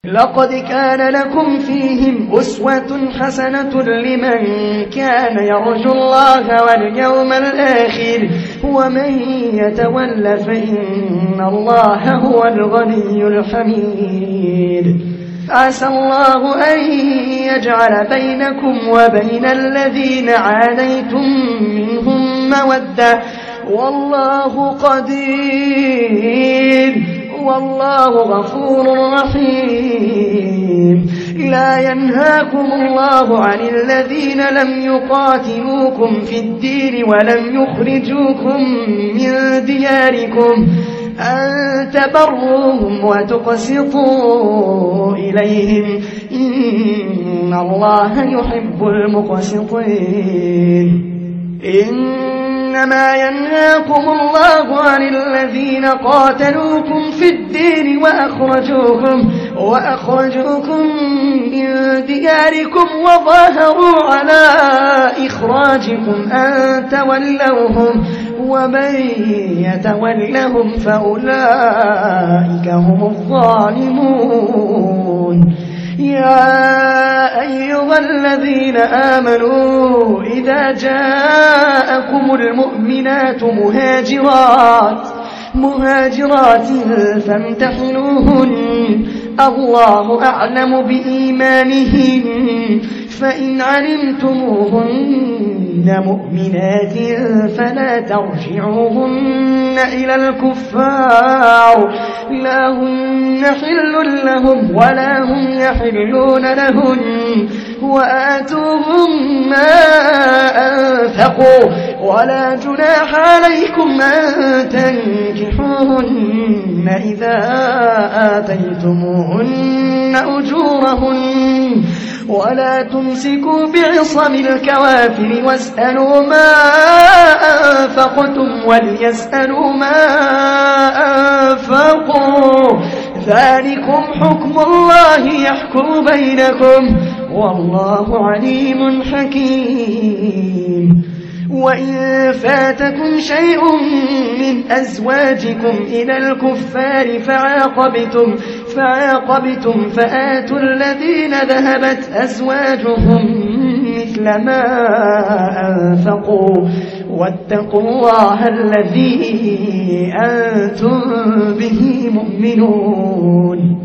لقد كان لكم فيهم أسوة حسنة لمن كان يرجو الله واليوم الآخر ومن يتول فإن الله هو الغني الحميد. عسى الله أن يجعل بينكم وبين الذين عاديتم منهم مودة والله قدير والله غفور رحيم. لا ينهاكم الله عن الذين لم يقاتلوكم في الدين ولم يخرجوكم من دياركم أن تبروهم وتقسطوا إليهم إن الله يحب المقسطين. إنما ينهاكم الله عن الذين قاتلوكم في الدين وأخرجوكم من دياركم وظاهروا على إخراجكم أن تولوهم ومن يتولهم فأولئك هم الظالمون. يا أيها الذين آمنوا إذا جاءكم المؤمنات مهاجرات فامتحنوهن الله أعلم بإيمانهن فإن علمتموهن مؤمنات فلا ترجعوهن إلى الكفار لا هن حل لهم ولا هم يحلون لهن وآتوهم ما أنفقوا ولا جناح عليكم أن تنكحوهن إذا آتيتموهن أجورهن ولا تمسكوا بعصم الكوافر واسألوا ما أنفقتم وليسألوا ما أنفقوا ذلكم حكم الله يحكم بينكم والله عليم حكيم. وإن فاتكم شيء من أزواجكم إلى الكفار فعاقبتم فآتوا الذين ذهبت أزواجهم مثل ما أنفقوا واتقوا الله الذي أنتم به مؤمنون.